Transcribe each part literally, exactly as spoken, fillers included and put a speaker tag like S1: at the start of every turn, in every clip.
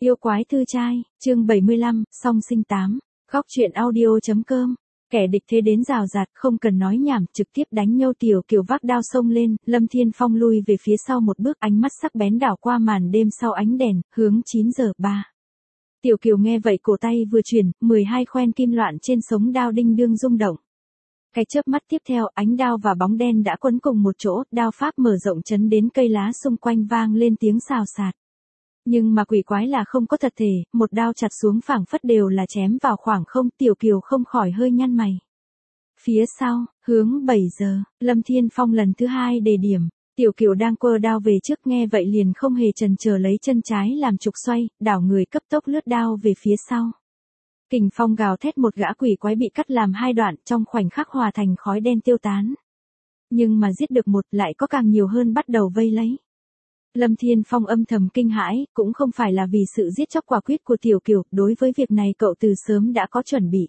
S1: Yêu quái thư trai, chương bảy mươi lăm, song sinh tám, góc truyện audio.com. Kẻ địch thế đến rào rạt, không cần nói nhảm, trực tiếp đánh nhau. Tiểu Kiều vác đao xông lên, Lâm Thiên Phong lui về phía sau một bước, ánh mắt sắc bén đảo qua màn đêm sau ánh đèn, hướng chín giờ ba. Tiểu Kiều nghe vậy cổ tay vừa chuyển, mười hai khoen kim loạn trên sống đao đinh đương rung động. Cái chớp mắt tiếp theo, ánh đao và bóng đen đã quấn cùng một chỗ, đao pháp mở rộng chấn đến cây lá xung quanh vang lên tiếng xào xạc. Nhưng mà quỷ quái là không có thật thể, một đao chặt xuống phảng phất đều là chém vào khoảng không. Tiểu Kiều không khỏi hơi nhăn mày. Phía sau, hướng bảy giờ, Lâm Thiên Phong lần thứ hai đề điểm. Tiểu Kiều đang quơ đao về trước, nghe vậy liền không hề chần chờ lấy chân trái làm trục xoay, đảo người cấp tốc lướt đao về phía sau. Kình phong gào thét, một gã quỷ quái bị cắt làm hai đoạn, trong khoảnh khắc hòa thành khói đen tiêu tán. Nhưng mà giết được một, lại có càng nhiều hơn bắt đầu vây lấy. Lâm Thiên Phong âm thầm kinh hãi, cũng không phải là vì sự giết chóc quả quyết của Tiểu Kiều, đối với việc này cậu từ sớm đã có chuẩn bị.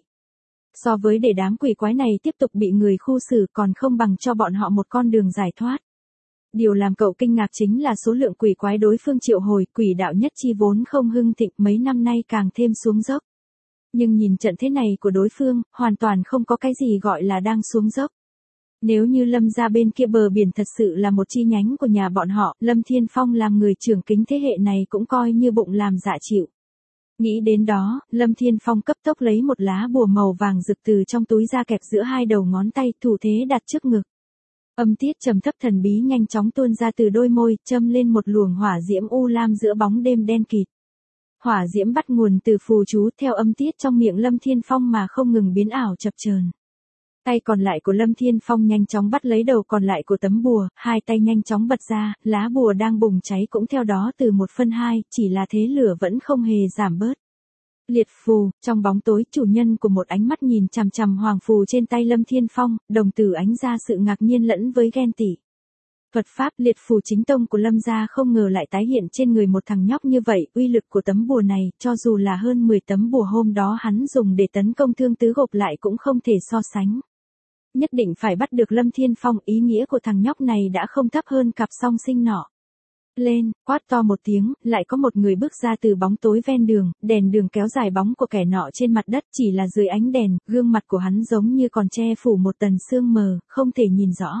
S1: So với để đám quỷ quái này tiếp tục bị người khu xử, còn không bằng cho bọn họ một con đường giải thoát. Điều làm cậu kinh ngạc chính là số lượng quỷ quái đối phương triệu hồi. Quỷ đạo nhất chi vốn không hưng thịnh, mấy năm nay càng thêm xuống dốc. Nhưng nhìn trận thế này của đối phương, hoàn toàn không có cái gì gọi là đang xuống dốc. Nếu như Lâm gia bên kia bờ biển thật sự là một chi nhánh của nhà bọn họ, Lâm Thiên Phong làm người trưởng kính thế hệ này cũng coi như bụng làm dạ chịu. Nghĩ đến đó, Lâm Thiên Phong cấp tốc lấy một lá bùa màu vàng rực từ trong túi ra, kẹp giữa hai đầu ngón tay, thủ thế đặt trước ngực. Âm tiết trầm thấp thần bí nhanh chóng tuôn ra từ đôi môi, châm lên một luồng hỏa diễm u lam giữa bóng đêm đen kịt. Hỏa diễm bắt nguồn từ phù chú, theo âm tiết trong miệng Lâm Thiên Phong mà không ngừng biến ảo chập chờn. Tay còn lại của Lâm Thiên Phong nhanh chóng bắt lấy đầu còn lại của tấm bùa, hai tay nhanh chóng bật ra, lá bùa đang bùng cháy cũng theo đó từ một phân hai, chỉ là thế lửa vẫn không hề giảm bớt. Liệt phù, trong bóng tối, chủ nhân của một ánh mắt nhìn chằm chằm hoàng phù trên tay Lâm Thiên Phong, đồng tử ánh ra sự ngạc nhiên lẫn với ghen tị. Thuật pháp liệt phù chính tông của Lâm gia không ngờ lại tái hiện trên người một thằng nhóc như vậy. Uy lực của tấm bùa này, cho dù là hơn mười tấm bùa hôm đó hắn dùng để tấn công Thương Tứ gộp lại cũng không thể so sánh. Nhất định phải bắt được Lâm Thiên Phong, ý nghĩa của thằng nhóc này đã không thấp hơn cặp song sinh nọ. Lên, quát to một tiếng, lại có một người bước ra từ bóng tối ven đường, đèn đường kéo dài bóng của kẻ nọ trên mặt đất, chỉ là dưới ánh đèn, gương mặt của hắn giống như còn che phủ một tầng sương mờ, không thể nhìn rõ.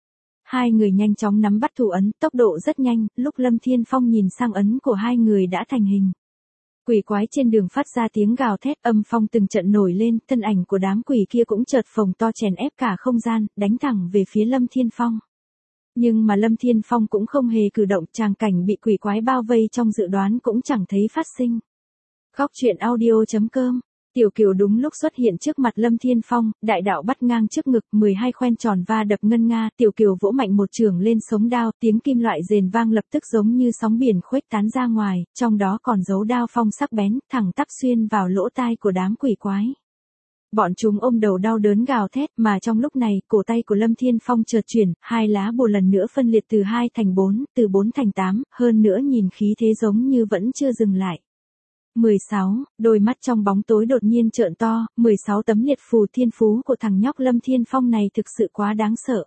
S1: Hai người nhanh chóng nắm bắt thủ ấn, tốc độ rất nhanh, lúc Lâm Thiên Phong nhìn sang ấn của hai người đã thành hình. Quỷ quái trên đường phát ra tiếng gào thét, âm phong từng trận nổi lên, thân ảnh của đám quỷ kia cũng chợt phồng to chèn ép cả không gian, đánh thẳng về phía Lâm Thiên Phong. Nhưng mà Lâm Thiên Phong cũng không hề cử động, tràng cảnh bị quỷ quái bao vây trong dự đoán cũng chẳng thấy phát sinh. Góc truyện audio.com. Tiểu Kiều đúng lúc xuất hiện trước mặt Lâm Thiên Phong, đại đạo bắt ngang trước ngực, mười hai khoen tròn va đập ngân nga. Tiểu Kiều vỗ mạnh một chưởng lên sống đao, tiếng kim loại rền vang lập tức giống như sóng biển khuếch tán ra ngoài, trong đó còn dấu đao phong sắc bén, thẳng tắp xuyên vào lỗ tai của đám quỷ quái. Bọn chúng ôm đầu đau đớn gào thét, mà trong lúc này, cổ tay của Lâm Thiên Phong chợt chuyển, hai lá bùa lần nữa phân liệt từ hai thành bốn, từ bốn thành tám, hơn nữa nhìn khí thế giống như vẫn chưa dừng lại. mười sáu, đôi mắt trong bóng tối đột nhiên trợn to, mười sáu tấm liệt phù thiên phú của thằng nhóc Lâm Thiên Phong này thực sự quá đáng sợ.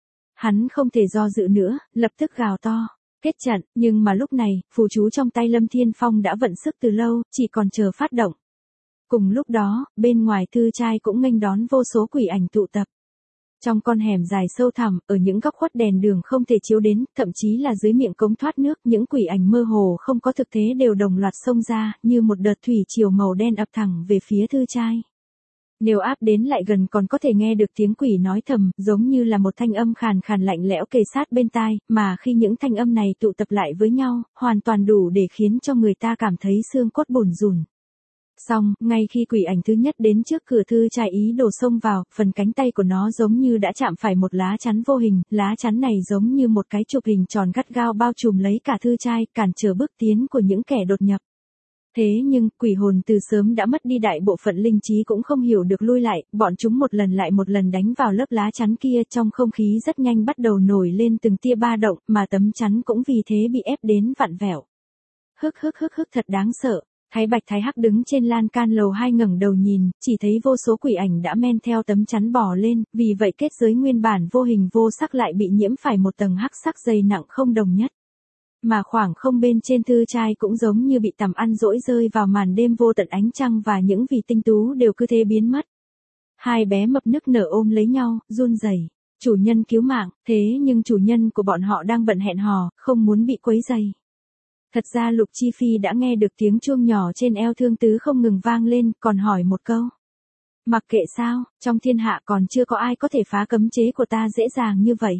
S1: Hắn không thể do dự nữa, lập tức gào to, kết trận, nhưng mà lúc này, phù chú trong tay Lâm Thiên Phong đã vận sức từ lâu, chỉ còn chờ phát động. Cùng lúc đó, bên ngoài thư trai cũng nghênh đón vô số quỷ ảnh tụ tập. Trong con hẻm dài sâu thẳm, ở những góc khuất đèn đường không thể chiếu đến, thậm chí là dưới miệng cống thoát nước, những quỷ ảnh mơ hồ không có thực thế đều đồng loạt xông ra, như một đợt thủy triều màu đen ập thẳng về phía thư trai. Nếu áp đến lại gần còn có thể nghe được tiếng quỷ nói thầm, giống như là một thanh âm khàn khàn lạnh lẽo kề sát bên tai, mà khi những thanh âm này tụ tập lại với nhau, hoàn toàn đủ để khiến cho người ta cảm thấy xương cốt bủn rủn. Xong, ngay khi quỷ ảnh thứ nhất đến trước cửa thư trai ý đồ xông vào, phần cánh tay của nó giống như đã chạm phải một lá chắn vô hình, lá chắn này giống như một cái chụp hình tròn gắt gao bao trùm lấy cả thư trai, cản trở bước tiến của những kẻ đột nhập. Thế nhưng, quỷ hồn từ sớm đã mất đi đại bộ phận linh trí cũng không hiểu được lui lại, bọn chúng một lần lại một lần đánh vào lớp lá chắn kia, trong không khí rất nhanh bắt đầu nổi lên từng tia ba động, mà tấm chắn cũng vì thế bị ép đến vặn vẹo. Hức hức hức hức, thật đáng sợ. Thái Bạch Thái Hắc đứng trên lan can lầu hai ngẩng đầu nhìn, chỉ thấy vô số quỷ ảnh đã men theo tấm chắn bò lên, vì vậy kết giới nguyên bản vô hình vô sắc lại bị nhiễm phải một tầng hắc sắc dày nặng không đồng nhất. Mà khoảng không bên trên thư trai cũng giống như bị tầm ăn dỗi rơi vào màn đêm vô tận ánh trăng và những vì tinh tú đều cứ thế biến mất. Hai bé mập nức nở ôm lấy nhau, run rẩy. Chủ nhân cứu mạng, thế nhưng chủ nhân của bọn họ đang bận hẹn hò, không muốn bị quấy rầy. Thật ra Lục Chi Phi đã nghe được tiếng chuông nhỏ trên eo Thương Tứ không ngừng vang lên, còn hỏi một câu. Mặc kệ sao, trong thiên hạ còn chưa có ai có thể phá cấm chế của ta dễ dàng như vậy.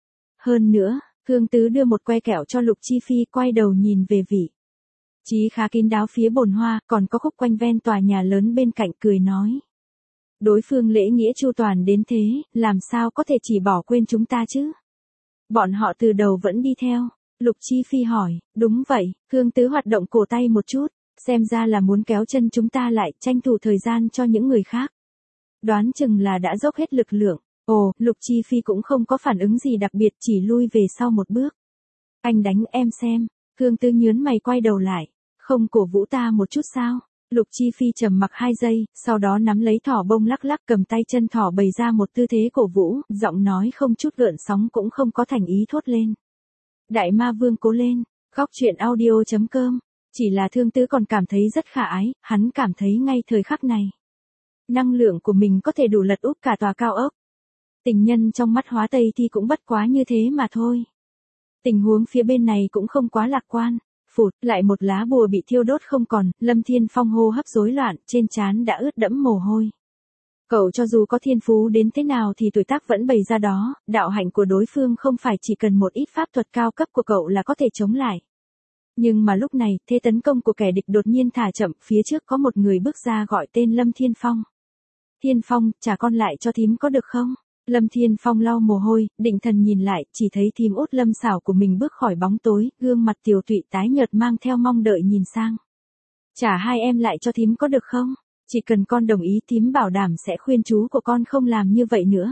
S1: Hơn nữa, Thương Tứ đưa một que kẹo cho Lục Chi Phi, quay đầu nhìn về vị trí khá kín đáo phía bồn hoa, còn có khúc quanh ven tòa nhà lớn bên cạnh, cười nói. Đối phương lễ nghĩa chu toàn đến thế, làm sao có thể chỉ bỏ quên chúng ta chứ? Bọn họ từ đầu vẫn đi theo. Lục Chi Phi hỏi, đúng vậy, Thương Tứ hoạt động cổ tay một chút, xem ra là muốn kéo chân chúng ta lại, tranh thủ thời gian cho những người khác. Đoán chừng là đã dốc hết lực lượng. Ồ, Lục Chi Phi cũng không có phản ứng gì đặc biệt, chỉ lui về sau một bước. Anh đánh em xem. Thương Tứ nhớn mày quay đầu lại. Không cổ vũ ta một chút sao? Lục Chi Phi trầm mặc hai giây, sau đó nắm lấy thỏ bông lắc lắc, cầm tay chân thỏ bày ra một tư thế cổ vũ, giọng nói không chút gợn sóng cũng không có thành ý thốt lên. Đại ma vương cố lên. Góc truyện audio chấm com. Chỉ là Thương Tứ còn cảm thấy rất khả ái, hắn cảm thấy ngay thời khắc này. Năng lượng của mình có thể đủ lật úp cả tòa cao ốc. Tình nhân trong mắt Hóa Tây thì cũng bất quá như thế mà thôi. Tình huống phía bên này cũng không quá lạc quan. Phụt, lại một lá bùa bị thiêu đốt không còn, Lâm Thiên Phong hô hấp rối loạn, trên trán đã ướt đẫm mồ hôi. Cậu cho dù có thiên phú đến thế nào thì tuổi tác vẫn bày ra đó, đạo hạnh của đối phương không phải chỉ cần một ít pháp thuật cao cấp của cậu là có thể chống lại. Nhưng mà lúc này, thế tấn công của kẻ địch đột nhiên thả chậm, phía trước có một người bước ra gọi tên Lâm Thiên Phong. Thiên Phong, trả con lại cho thím có được không? Lâm Thiên Phong lau mồ hôi, định thần nhìn lại, chỉ thấy thím Út Lâm xảo của mình bước khỏi bóng tối, gương mặt tiều tụy tái nhợt mang theo mong đợi nhìn sang. Trả hai em lại cho thím có được không? Chỉ cần con đồng ý thím bảo đảm sẽ khuyên chú của con không làm như vậy nữa.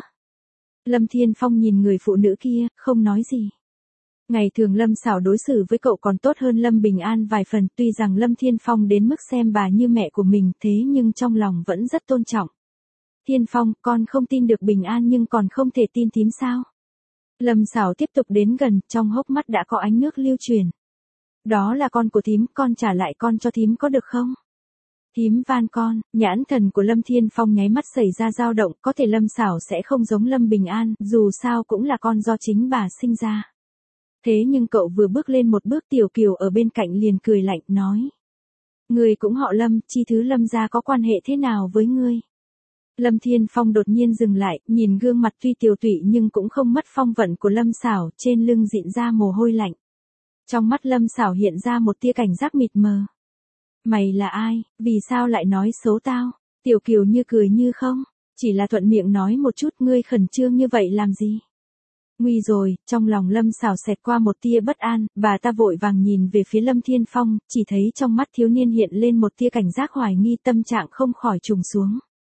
S1: Lâm Thiên Phong nhìn người phụ nữ kia, không nói gì. Ngày thường Lâm xảo đối xử với cậu còn tốt hơn Lâm Bình An vài phần, tuy rằng Lâm Thiên Phong đến mức xem bà như mẹ của mình, thế nhưng trong lòng vẫn rất tôn trọng. Thiên Phong, con không tin được Bình An nhưng còn không thể tin thím sao? Lâm xảo tiếp tục đến gần, trong hốc mắt đã có ánh nước lưu truyền. Đó là con của thím, con trả lại con cho thím có được không? Thím van con. Nhãn thần của Lâm Thiên Phong nháy mắt xảy ra dao động, có thể Lâm xảo sẽ không giống Lâm Bình An, dù sao cũng là con do chính bà sinh ra. Thế nhưng cậu vừa bước lên một bước, Tiểu Kiều ở bên cạnh liền cười lạnh, nói. Người cũng họ Lâm, chi thứ Lâm gia có quan hệ thế nào với ngươi? Lâm Thiên Phong đột nhiên dừng lại, nhìn gương mặt tuy tiều tụy nhưng cũng không mất phong vận của Lâm xảo, trên lưng dịn ra mồ hôi lạnh. Trong mắt Lâm xảo hiện ra một tia cảnh giác mịt mờ. Mày là ai, vì sao lại nói xấu tao? Tiểu Kiều như cười như không, chỉ là thuận miệng nói một chút, ngươi khẩn trương như vậy làm gì? Nguy rồi, trong lòng Lâm xảo xẹt qua một tia bất an, bà ta vội vàng nhìn về phía Lâm Thiên Phong, chỉ thấy trong mắt thiếu niên hiện lên một tia cảnh giác hoài nghi, tâm trạng không khỏi trùng xuống.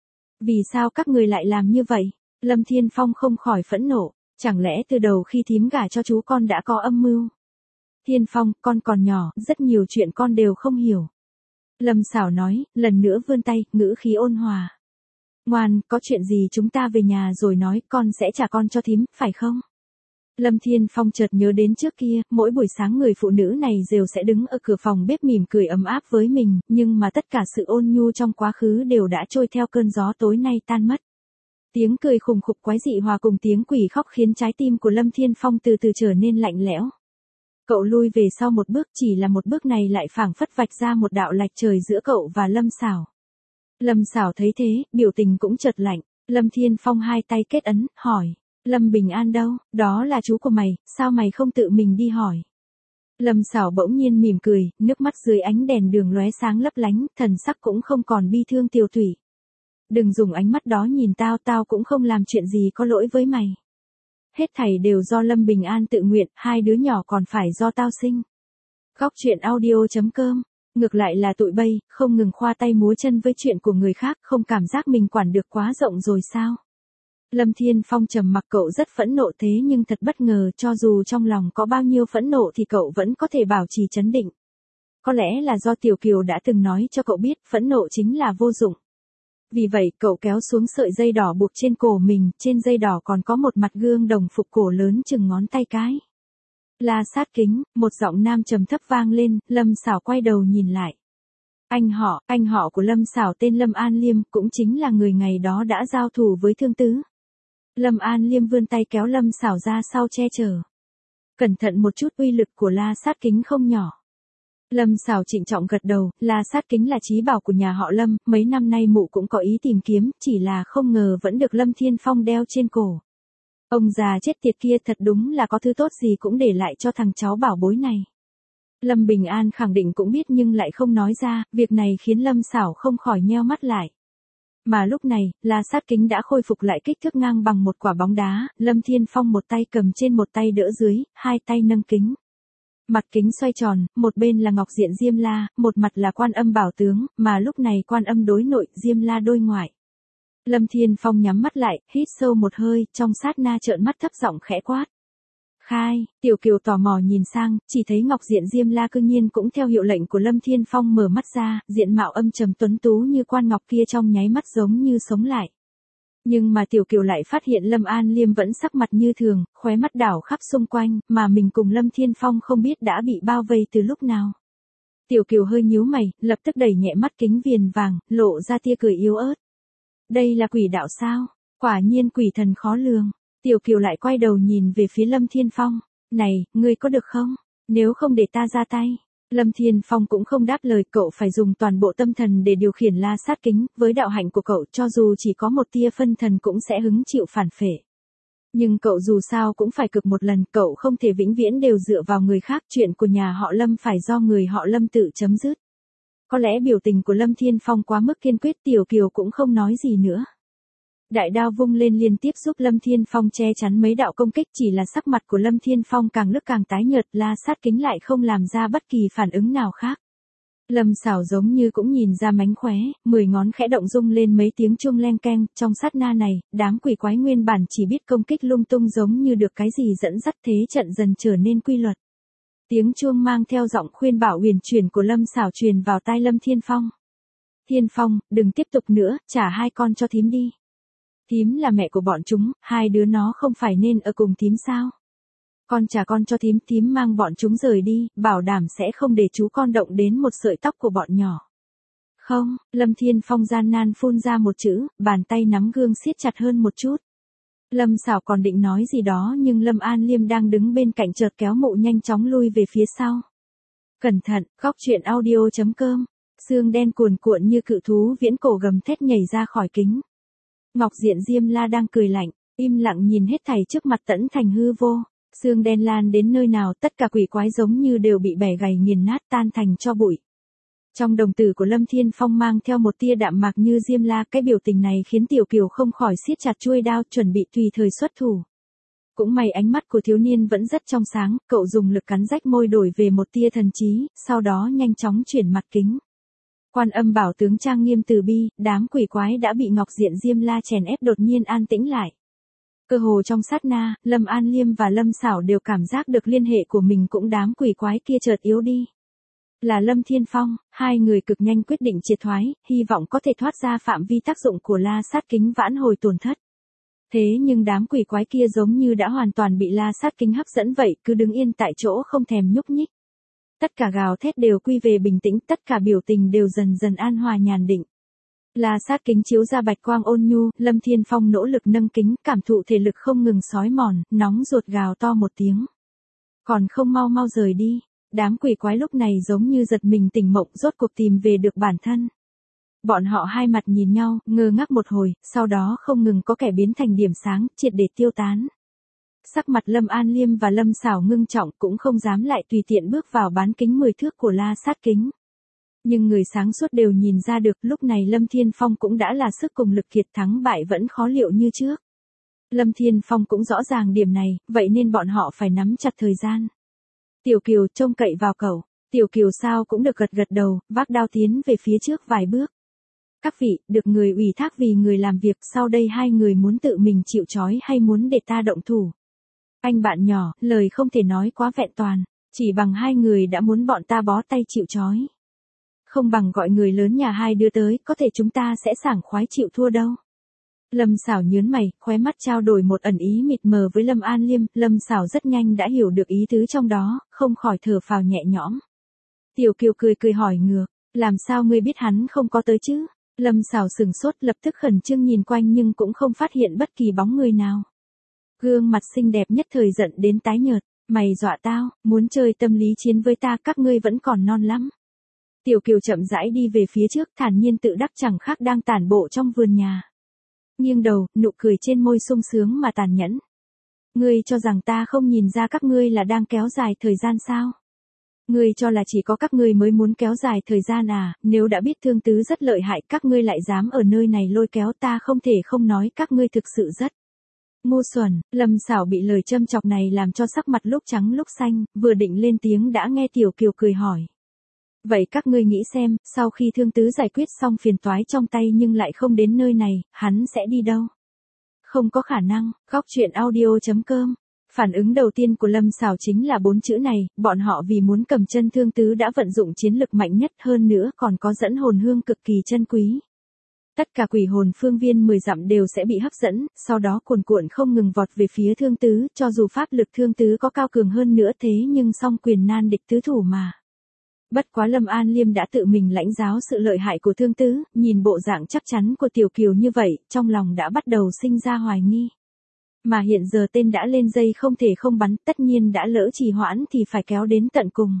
S1: Vì sao các người lại làm như vậy? Lâm Thiên Phong không khỏi phẫn nộ, chẳng lẽ từ đầu khi thím gả cho chú con đã có âm mưu? Thiên Phong, con còn nhỏ, rất nhiều chuyện con đều không hiểu. Lâm xảo nói, lần nữa vươn tay, ngữ khí ôn hòa. Ngoan, có chuyện gì chúng ta về nhà rồi nói, con sẽ trả con cho thím, phải không? Lâm Thiên Phong chợt nhớ đến trước kia, mỗi buổi sáng người phụ nữ này đều sẽ đứng ở cửa phòng bếp mỉm cười ấm áp với mình, nhưng mà tất cả sự ôn nhu trong quá khứ đều đã trôi theo cơn gió tối nay tan mất. Tiếng cười khùng khục quái dị hòa cùng tiếng quỷ khóc khiến trái tim của Lâm Thiên Phong từ từ trở nên lạnh lẽo. Cậu lui về sau một bước, chỉ là một bước này lại phảng phất vạch ra một đạo lạch trời giữa cậu và Lâm xảo. Lâm xảo thấy thế, biểu tình cũng chợt lạnh. Lâm Thiên Phong hai tay kết ấn, hỏi. Lâm Bình An đâu, đó là chú của mày, sao mày không tự mình đi hỏi? Lâm xảo bỗng nhiên mỉm cười, nước mắt dưới ánh đèn đường lóe sáng lấp lánh, thần sắc cũng không còn bi thương tiều tụy. Đừng dùng ánh mắt đó nhìn tao, tao cũng không làm chuyện gì có lỗi với mày. Hết thảy đều do Lâm Bình An tự nguyện, hai đứa nhỏ còn phải do tao sinh. Góc truyện audio chấm com. Ngược lại là tụi bay, không ngừng khoa tay múa chân với chuyện của người khác, không cảm giác mình quản được quá rộng rồi sao? Lâm Thiên Phong trầm mặc, cậu rất phẫn nộ, thế nhưng thật bất ngờ, cho dù trong lòng có bao nhiêu phẫn nộ thì cậu vẫn có thể bảo trì trấn định. Có lẽ là do Tiểu Kiều đã từng nói cho cậu biết, phẫn nộ chính là vô dụng. Vì vậy, cậu kéo xuống sợi dây đỏ buộc trên cổ mình, trên dây đỏ còn có một mặt gương đồng phục cổ lớn chừng ngón tay cái. La Sát Kính, một giọng nam trầm thấp vang lên, Lâm Sảo quay đầu nhìn lại. Anh họ, anh họ của Lâm Sảo tên Lâm An Liêm, cũng chính là người ngày đó đã giao thủ với Thương Tứ. Lâm An Liêm vươn tay kéo Lâm Sảo ra sau che chở. Cẩn thận một chút, uy lực của La Sát Kính không nhỏ. Lâm Sảo trịnh trọng gật đầu, La Sát Kính là chí bảo của nhà họ Lâm, mấy năm nay mụ cũng có ý tìm kiếm, chỉ là không ngờ vẫn được Lâm Thiên Phong đeo trên cổ. Ông già chết tiệt kia thật đúng là có thứ tốt gì cũng để lại cho thằng cháu bảo bối này. Lâm Bình An khẳng định cũng biết nhưng lại không nói ra, việc này khiến Lâm Sảo không khỏi nheo mắt lại. Mà lúc này, La Sát Kính đã khôi phục lại kích thước ngang bằng một quả bóng đá, Lâm Thiên Phong một tay cầm trên một tay đỡ dưới, hai tay nâng kính. Mặt kính xoay tròn, một bên là Ngọc Diện Diêm La, một mặt là Quan Âm Bảo Tướng, mà lúc này Quan Âm đối nội, Diêm La đối ngoại. Lâm Thiên Phong nhắm mắt lại, hít sâu một hơi, trong sát na trợn mắt thấp giọng khẽ quát. Khai, Tiểu Kiều tò mò nhìn sang, chỉ thấy Ngọc Diện Diêm La cư nhiên cũng theo hiệu lệnh của Lâm Thiên Phong mở mắt ra, diện mạo âm trầm tuấn tú như quan ngọc kia trong nháy mắt giống như sống lại. Nhưng mà Tiểu Kiều lại phát hiện Lâm An Liêm vẫn sắc mặt như thường, khóe mắt đảo khắp xung quanh, mà mình cùng Lâm Thiên Phong không biết đã bị bao vây từ lúc nào. Tiểu Kiều hơi nhíu mày, lập tức đẩy nhẹ mắt kính viền vàng, lộ ra tia cười yếu ớt. Đây là quỷ đạo sao? Quả nhiên quỷ thần khó lường. Tiểu Kiều lại quay đầu nhìn về phía Lâm Thiên Phong. Này, ngươi có được không? Nếu không để ta ra tay. Lâm Thiên Phong cũng không đáp lời, cậu phải dùng toàn bộ tâm thần để điều khiển La Sát Kính, với đạo hạnh của cậu cho dù chỉ có một tia phân thần cũng sẽ hứng chịu phản phệ. Nhưng cậu dù sao cũng phải cực một lần, cậu không thể vĩnh viễn đều dựa vào người khác, chuyện của nhà họ Lâm phải do người họ Lâm tự chấm dứt. Có lẽ biểu tình của Lâm Thiên Phong quá mức kiên quyết, Tiểu Kiều cũng không nói gì nữa. Đại đao vung lên liên tiếp giúp Lâm Thiên Phong che chắn mấy đạo công kích, chỉ là sắc mặt của Lâm Thiên Phong càng lúc càng tái nhợt, La Sát Kính lại không làm ra bất kỳ phản ứng nào khác. Lâm Sảo giống như cũng nhìn ra mánh khóe, mười ngón khẽ động rung lên mấy tiếng chuông leng keng, trong sát na này, đám quỷ quái nguyên bản chỉ biết công kích lung tung giống như được cái gì dẫn dắt, thế trận dần trở nên quy luật. Tiếng chuông mang theo giọng khuyên bảo huyền chuyển của Lâm Sảo truyền vào tai Lâm Thiên Phong. Thiên Phong, đừng tiếp tục nữa, trả hai con cho thím đi. Thím là mẹ của bọn chúng, hai đứa nó không phải nên ở cùng thím sao? Con trả con cho thím, thím mang bọn chúng rời đi, bảo đảm sẽ không để chú con động đến một sợi tóc của bọn nhỏ. Không, Lâm Thiên Phong gian nan phun ra một chữ, bàn tay nắm gương siết chặt hơn một chút. Lâm Sảo còn định nói gì đó nhưng Lâm An Liêm đang đứng bên cạnh chợt kéo mụ nhanh chóng lui về phía sau. Cẩn thận, góc truyện audio chấm com. Xương đen cuồn cuộn như cự thú viễn cổ gầm thét nhảy ra khỏi kính. Ngọc Diện Diêm La đang cười lạnh, im lặng nhìn hết thảy trước mặt tẫn thành hư vô. Xương đen lan đến nơi nào tất cả quỷ quái giống như đều bị bẻ gãy nghiền nát tan thành tro bụi. Trong đồng tử của Lâm Thiên Phong mang theo một tia đạm mạc như Diêm La, cái biểu tình này khiến Tiểu Kiều không khỏi siết chặt chuôi đao chuẩn bị tùy thời xuất thủ. Cũng may ánh mắt của thiếu niên vẫn rất trong sáng, cậu dùng lực cắn rách môi đổi về một tia thần trí, sau đó nhanh chóng chuyển mặt kính. Quan Âm Bảo Tướng trang nghiêm từ bi, đám quỷ quái đã bị Ngọc Diện Diêm La chèn ép đột nhiên an tĩnh lại. Cơ hồ trong sát na, Lâm An Liêm và Lâm Sảo đều cảm giác được liên hệ của mình cũng đám quỷ quái kia chợt yếu đi. Là Lâm Thiên Phong, hai người cực nhanh quyết định triệt thoái, hy vọng có thể thoát ra phạm vi tác dụng của La Sát Kính vãn hồi tổn thất. Thế nhưng đám quỷ quái kia giống như đã hoàn toàn bị La Sát Kính hấp dẫn vậy, cứ đứng yên tại chỗ không thèm nhúc nhích. Tất cả gào thét đều quy về bình tĩnh, tất cả biểu tình đều dần dần an hòa nhàn định. La Sát Kính chiếu ra bạch quang ôn nhu, Lâm Thiên Phong nỗ lực nâng kính, cảm thụ thể lực không ngừng xói mòn, nóng ruột gào to một tiếng. Còn không mau mau rời đi. Đám quỷ quái lúc này giống như giật mình tỉnh mộng, rốt cuộc tìm về được bản thân. Bọn họ hai mặt nhìn nhau, ngơ ngác một hồi, sau đó không ngừng có kẻ biến thành điểm sáng, triệt để tiêu tán. Sắc mặt Lâm An Liêm và Lâm Sảo ngưng trọng, cũng không dám lại tùy tiện bước vào bán kính mười thước của La Sát Kính. Nhưng người sáng suốt đều nhìn ra được, lúc này Lâm Thiên Phong cũng đã là sức cùng lực kiệt, thắng bại vẫn khó liệu như trước. Lâm Thiên Phong cũng rõ ràng điểm này, vậy nên bọn họ phải nắm chặt thời gian. Tiểu Kiều trông cậy vào cậu. Tiểu Kiều sao cũng được gật gật đầu, vác đao tiến về phía trước vài bước. Các vị, được người ủy thác vì người làm việc, sau đây hai người muốn tự mình chịu trói hay muốn để ta động thủ? Anh bạn nhỏ, lời không thể nói quá vẹn toàn, chỉ bằng hai người đã muốn bọn ta bó tay chịu trói. Không bằng gọi người lớn nhà hai đứa tới, có thể chúng ta sẽ sảng khoái chịu thua đâu. Lâm Sảo nhớn mày, khóe mắt trao đổi một ẩn ý mịt mờ với Lâm An Liêm, Lâm Sảo rất nhanh đã hiểu được ý tứ trong đó, không khỏi thở phào nhẹ nhõm. Tiểu Kiều cười cười hỏi ngược, làm sao ngươi biết hắn không có tới chứ? Lâm Sảo sừng sốt lập tức khẩn trương nhìn quanh nhưng cũng không phát hiện bất kỳ bóng người nào. Gương mặt xinh đẹp nhất thời giận đến tái nhợt, mày dọa tao, muốn chơi tâm lý chiến với ta, các ngươi vẫn còn non lắm. Tiểu Kiều chậm rãi đi về phía trước, thản nhiên tự đắc chẳng khác đang tản bộ trong vườn nhà. Nghiêng đầu, nụ cười trên môi sung sướng mà tàn nhẫn. Ngươi cho rằng ta không nhìn ra các ngươi là đang kéo dài thời gian sao? Ngươi cho là chỉ có các ngươi mới muốn kéo dài thời gian à, nếu đã biết Thương Tứ rất lợi hại các ngươi lại dám ở nơi này lôi kéo, ta không thể không nói các ngươi thực sự rất ngu xuẩn. Lâm Sảo bị lời châm chọc này làm cho sắc mặt lúc trắng lúc xanh, vừa định lên tiếng đã nghe Tiểu Kiều cười hỏi. Vậy các ngươi nghĩ xem, sau khi Thương Tứ giải quyết xong phiền toái trong tay nhưng lại không đến nơi này, hắn sẽ đi đâu? Không có khả năng. Góc truyện audio chấm com. Phản ứng đầu tiên của Lâm Sảo chính là bốn chữ này, bọn họ vì muốn cầm chân Thương Tứ đã vận dụng chiến lực mạnh nhất, hơn nữa còn có dẫn hồn hương cực kỳ chân quý. Tất cả quỷ hồn phương viên mười dặm đều sẽ bị hấp dẫn, sau đó cuồn cuộn không ngừng vọt về phía Thương Tứ, cho dù pháp lực Thương Tứ có cao cường hơn nữa thế nhưng song quyền nan địch tứ thủ mà. Bất quá Lâm An Liêm đã tự mình lãnh giáo sự lợi hại của Thương Tứ, nhìn bộ dạng chắc chắn của Tiểu Kiều như vậy, trong lòng đã bắt đầu sinh ra hoài nghi. Mà hiện giờ tên đã lên dây không thể không bắn, tất nhiên đã lỡ trì hoãn thì phải kéo đến tận cùng.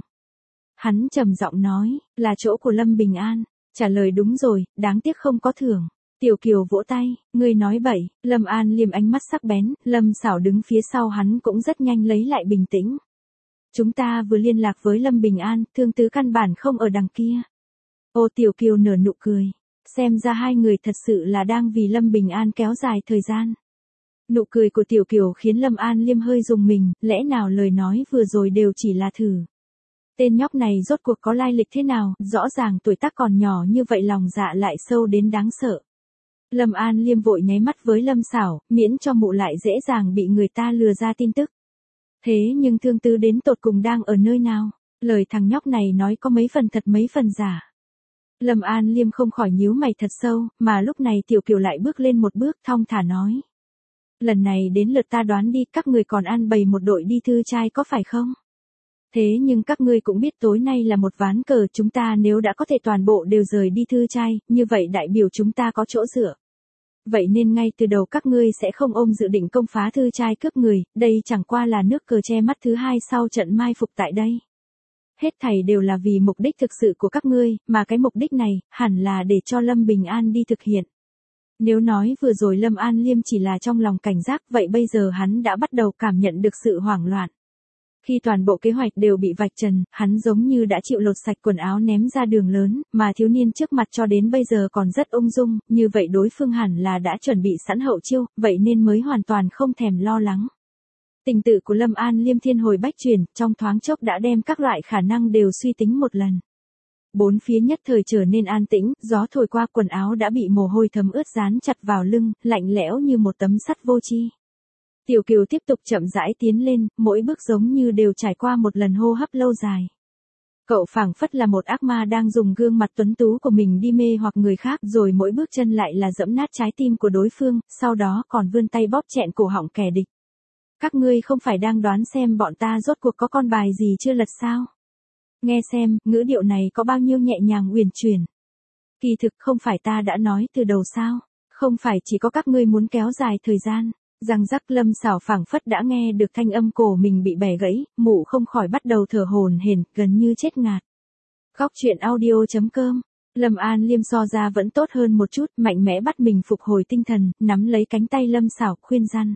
S1: Hắn trầm giọng nói, là chỗ của Lâm Bình An. Trả lời đúng rồi, đáng tiếc không có thưởng. Tiểu Kiều vỗ tay, ngươi nói bậy. Lâm An Liêm ánh mắt sắc bén, Lâm Sảo đứng phía sau hắn cũng rất nhanh lấy lại bình tĩnh. Chúng ta vừa liên lạc với Lâm Bình An, Thương Tứ căn bản không ở đằng kia. Ô, Tiểu Kiều nở nụ cười. Xem ra hai người thật sự là đang vì Lâm Bình An kéo dài thời gian. Nụ cười của Tiểu Kiều khiến Lâm An Liêm hơi rùng mình, lẽ nào lời nói vừa rồi đều chỉ là thử. Tên nhóc này rốt cuộc có lai lịch thế nào, rõ ràng tuổi tác còn nhỏ như vậy lòng dạ lại sâu đến đáng sợ. Lâm An Liêm vội nháy mắt với Lâm Sảo, miễn cho mụ lại dễ dàng bị người ta lừa ra tin tức. Thế nhưng Thương Tứ đến tột cùng đang ở nơi nào? Lời thằng nhóc này nói có mấy phần thật mấy phần giả. Lâm An Liêm không khỏi nhíu mày thật sâu, mà lúc này Tiểu Kiều lại bước lên một bước thong thả nói. Lần này đến lượt ta đoán đi, các người còn ăn bày một đội đi thư trai có phải không? Thế nhưng các ngươi cũng biết tối nay là một ván cờ, chúng ta nếu đã có thể toàn bộ đều rời đi thư trai, như vậy đại biểu chúng ta có chỗ dựa. Vậy nên ngay từ đầu các ngươi sẽ không ôm dự định công phá thư trai cướp người, đây chẳng qua là nước cờ che mắt thứ hai sau trận mai phục tại đây. Hết thảy đều là vì mục đích thực sự của các ngươi, mà cái mục đích này, hẳn là để cho Lâm Bình An đi thực hiện. Nếu nói vừa rồi Lâm An Liêm chỉ là trong lòng cảnh giác, vậy bây giờ hắn đã bắt đầu cảm nhận được sự hoảng loạn. Khi toàn bộ kế hoạch đều bị vạch trần, hắn giống như đã chịu lột sạch quần áo ném ra đường lớn, mà thiếu niên trước mặt cho đến bây giờ còn rất ung dung, như vậy đối phương hẳn là đã chuẩn bị sẵn hậu chiêu, vậy nên mới hoàn toàn không thèm lo lắng. Tình tự của Lâm An Liêm thiên hồi bách chuyển, trong thoáng chốc đã đem các loại khả năng đều suy tính một lần. Bốn phía nhất thời trở nên an tĩnh, gió thổi qua quần áo đã bị mồ hôi thấm ướt dán chặt vào lưng, lạnh lẽo như một tấm sắt vô tri. Tiểu Kiều tiếp tục chậm rãi tiến lên, mỗi bước giống như đều trải qua một lần hô hấp lâu dài. Cậu phảng phất là một ác ma đang dùng gương mặt tuấn tú của mình đi mê hoặc người khác, rồi mỗi bước chân lại là dẫm nát trái tim của đối phương, sau đó còn vươn tay bóp chẹn cổ họng kẻ địch. Các ngươi không phải đang đoán xem bọn ta rốt cuộc có con bài gì chưa lật sao? Nghe xem, ngữ điệu này có bao nhiêu nhẹ nhàng uyển chuyển. Kỳ thực không phải ta đã nói từ đầu sao? Không phải chỉ có các ngươi muốn kéo dài thời gian. Răng rắc. Lâm Sảo phảng phất đã nghe được thanh âm cổ mình bị bẻ gãy, mụ không khỏi bắt đầu thở hổn hển, gần như chết ngạt. Góc truyện audio chấm com. Lâm An Liêm so ra vẫn tốt hơn một chút, mạnh mẽ bắt mình phục hồi tinh thần, nắm lấy cánh tay Lâm Sảo khuyên răn.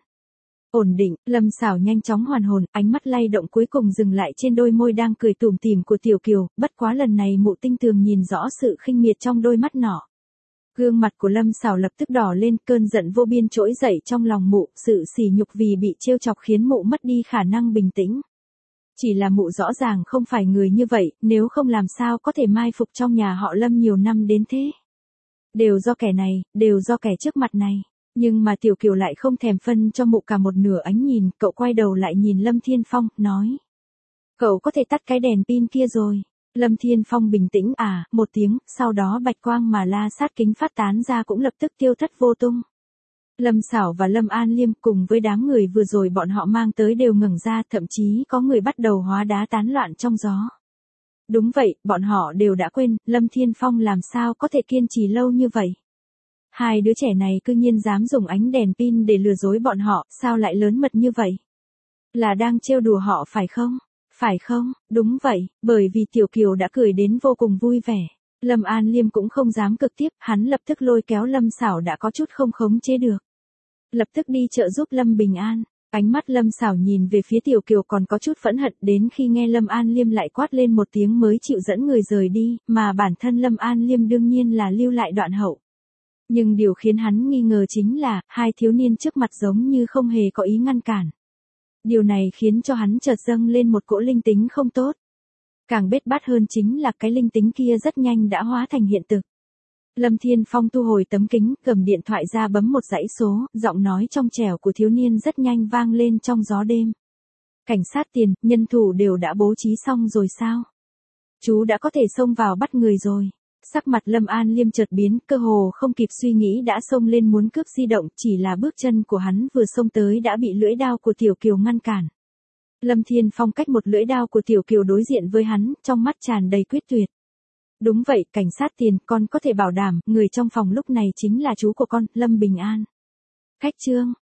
S1: Ổn định. Lâm Sảo nhanh chóng hoàn hồn, ánh mắt lay động cuối cùng dừng lại trên đôi môi đang cười tủm tỉm của Tiểu Kiều, bất quá lần này mụ tinh tường nhìn rõ sự khinh miệt trong đôi mắt nọ. Gương mặt của Lâm Sảo lập tức đỏ lên, cơn giận vô biên trỗi dậy trong lòng mụ, sự sỉ nhục vì bị trêu chọc khiến mụ mất đi khả năng bình tĩnh. Chỉ là mụ rõ ràng không phải người như vậy, nếu không làm sao có thể mai phục trong nhà họ Lâm nhiều năm đến thế. Đều do kẻ này, đều do kẻ trước mặt này. Nhưng mà Tiểu Kiều lại không thèm phân cho mụ cả một nửa ánh nhìn, cậu quay đầu lại nhìn Lâm Thiên Phong, nói. Cậu có thể tắt cái đèn pin kia rồi. Lâm Thiên Phong bình tĩnh à, một tiếng, sau đó bạch quang mà la sát kính phát tán ra cũng lập tức tiêu thất vô tung. Lâm Sảo và Lâm An Liêm cùng với đám người vừa rồi bọn họ mang tới đều ngẩng ra, thậm chí có người bắt đầu hóa đá tán loạn trong gió. Đúng vậy, bọn họ đều đã quên, Lâm Thiên Phong làm sao có thể kiên trì lâu như vậy. Hai đứa trẻ này cư nhiên dám dùng ánh đèn pin để lừa dối bọn họ, sao lại lớn mật như vậy? Là đang trêu đùa họ phải không? Phải không? Đúng vậy, bởi vì Tiểu Kiều đã cười đến vô cùng vui vẻ. Lâm An Liêm cũng không dám cực tiếp, hắn lập tức lôi kéo Lâm Sảo đã có chút không khống chế được. Lập tức đi trợ giúp Lâm Bình An. Ánh mắt Lâm Sảo nhìn về phía Tiểu Kiều còn có chút phẫn hận, đến khi nghe Lâm An Liêm lại quát lên một tiếng mới chịu dẫn người rời đi, mà bản thân Lâm An Liêm đương nhiên là lưu lại đoạn hậu. Nhưng điều khiến hắn nghi ngờ chính là, hai thiếu niên trước mặt giống như không hề có ý ngăn cản. Điều này khiến cho hắn chợt dâng lên một cỗ linh tính không tốt. Càng bết bát hơn chính là cái linh tính kia rất nhanh đã hóa thành hiện thực. Lâm Thiên Phong thu hồi tấm kính, cầm điện thoại ra bấm một dãy số, giọng nói trong trẻo của thiếu niên rất nhanh vang lên trong gió đêm. Cảnh sát Tiền, nhân thủ đều đã bố trí xong rồi sao? Chú đã có thể xông vào bắt người rồi. Sắc mặt Lâm An Liêm chợt biến, cơ hồ không kịp suy nghĩ đã xông lên muốn cướp di động, chỉ là bước chân của hắn vừa xông tới đã bị lưỡi đao của Tiểu Kiều ngăn cản. Lâm Thiên Phong cách một lưỡi đao của Tiểu Kiều đối diện với hắn, trong mắt tràn đầy quyết tuyệt. Đúng vậy, cảnh sát Tiền, con có thể bảo đảm, người trong phòng lúc này chính là chú của con, Lâm Bình An. Khách trương,